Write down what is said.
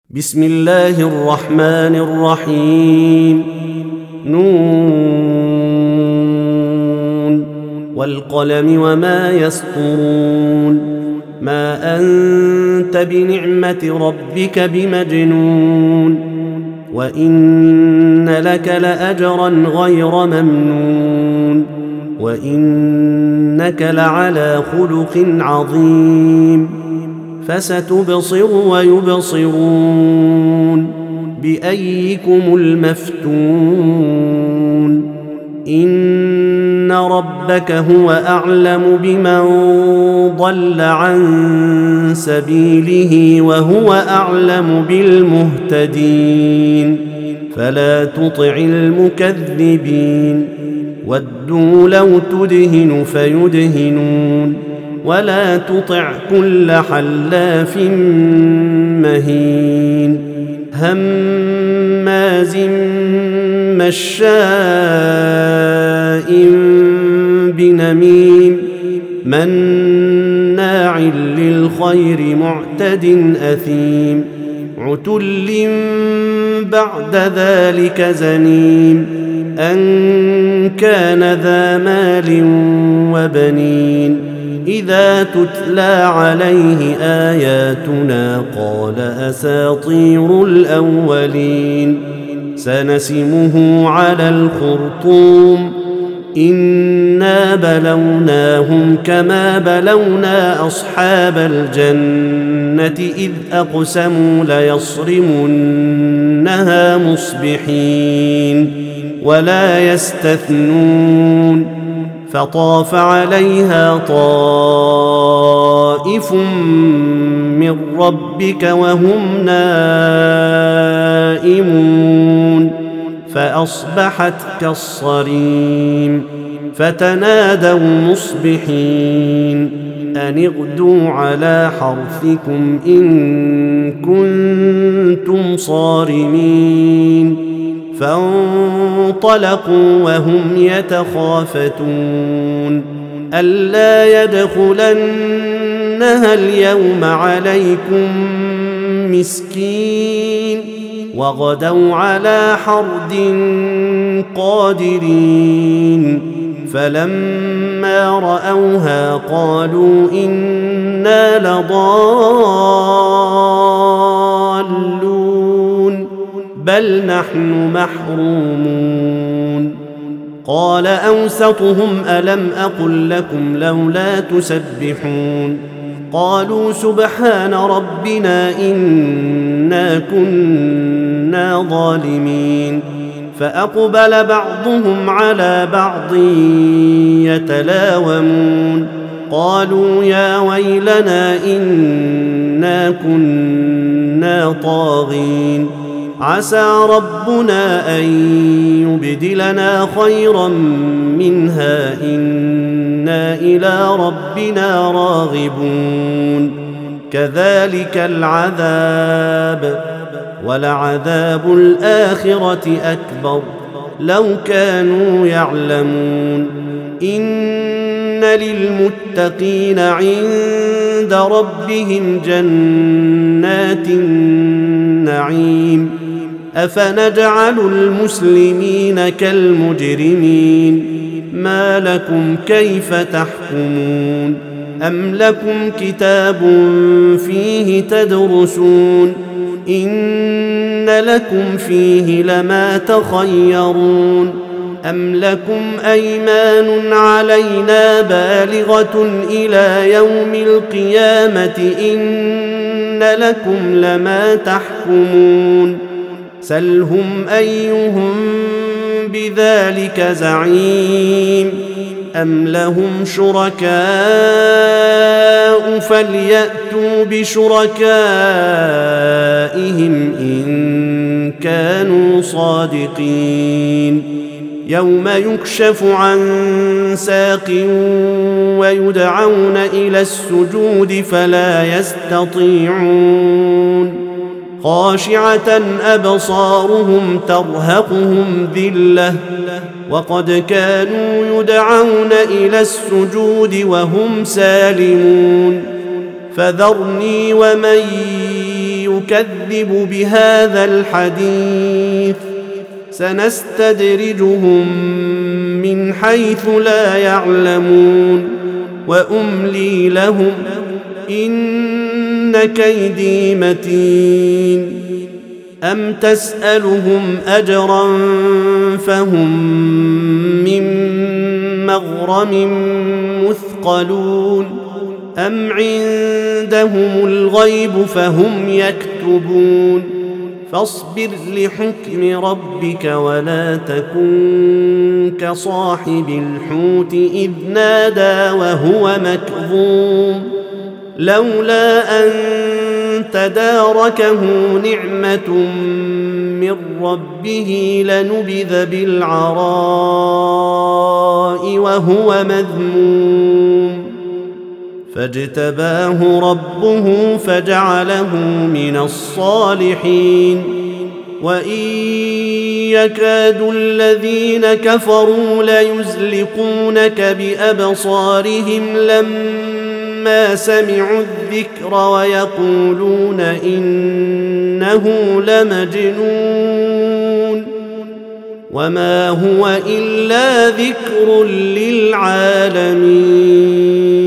بسم الله الرحمن الرحيم. نون والقلم وما يسطرون. ما أنت بنعمة ربك بمجنون، وإن لك لأجرا غير ممنون، وإنك لعلى خلق عظيم. فستبصر ويبصرون بأيكم المفتون. إن ربك هو أعلم بمن ضل عن سبيله وهو أعلم بالمهتدين. فلا تطع المكذبين، ودوا لو تدهن فيدهنون، ولا تطع كل حلاف مهين هماز مشاء بنميم مناع للخير معتد أثيم عتل بعد ذلك زنيم أن كان ذا مال وبنين. إذا تتلى عليه آياتنا قال أساطير الأولين. سنسمه على الخرطوم. إنا بلوناهم كما بلونا أصحاب الجنة إذ أقسموا ليصرمنها مصبحين ولا يستثنون. فطاف عليها طائف من ربك وهم نائمون فأصبحت كالصريم. فتنادوا مصبحين أن اغدوا على حرثكم إن كنتم صارمين. فانطلقوا وهم يتخافتون ألا يدخلنها اليوم عليكم مسكين. وغدوا على حرد قادرين. فلما رأوها قالوا إنا لضالون بل نحن محرومون. قال أوسطهم ألم أقل لكم لولا تسبحون. قالوا سبحان ربنا إنا كنا ظالمين. فأقبل بعضهم على بعض يتلاومون قالوا يا ويلنا إنا كنا طاغين. عسى ربنا أن يبدلنا خيرا منها إنا إلى ربنا راغبون. كذلك العذاب ولعذاب الآخرة أكبر لو كانوا يعلمون. إن للمتقين عند ربهم جنات النعيم. أفنجعل المسلمين كالمجرمين ما لكم كيف تحكمون. أم لكم كتاب فيه تدرسون إن لكم فيه لما تخيرون. أم لكم أيمان علينا بالغة إلى يوم القيامة إن لكم لما تحكمون. سلهم أيهم بذلك زعيم. أم لهم شركاء فليأتوا بشركائهم إن كانوا صادقين. يوم يكشف عن ساق ويدعون إلى السجود فلا يستطيعون. خاشعة أبصارهم ترهقهم ذلة وقد كانوا يدعون إلى السجود وهم سالمون. فذرني ومن يكذب بهذا الحديث سنستدرجهم من حيث لا يعلمون وأملي لهم إن كيدي متين أم تسألهم أجرا فهم من مغرم مثقلون أم عندهم الغيب فهم يكتبون فاصبر لحكم ربك ولا تكن كصاحب الحوت إذ نادى وهو مكظوم لولا أن تداركه نعمة من ربه لنبذ بالعراء وهو مذموم فاجتباه ربه فجعله من الصالحين وإن يكاد الذين كفروا ليزلقونك بأبصارهم لما سمعوا الذكر ويقولون إنه لمجنون وما هو إلا ذكر للعالمين